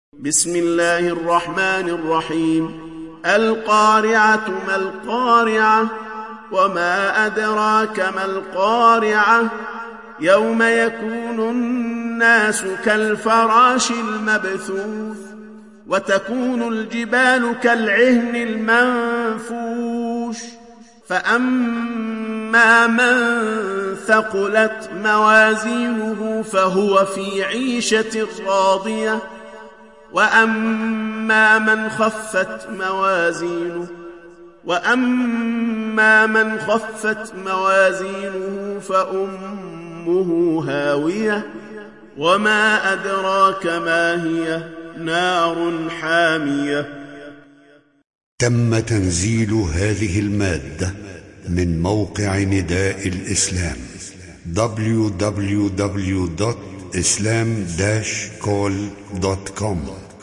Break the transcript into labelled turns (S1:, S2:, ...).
S1: بسم الله الرحمن الرحيم. القارعة ما القارعة وما أدراك ما القارعة يوم يكون الناس كالفراش المبثوث وتكون الجبال كالعهن المنفوش فأما من ثقلت موازينه فهو في عيشة راضية وأما من خفت موازينه فأمه هاوية وما أدراك ما هي نار حامية.
S2: تم تنزيل هذه المادة من موقع نداء الإسلام www.islam-call.com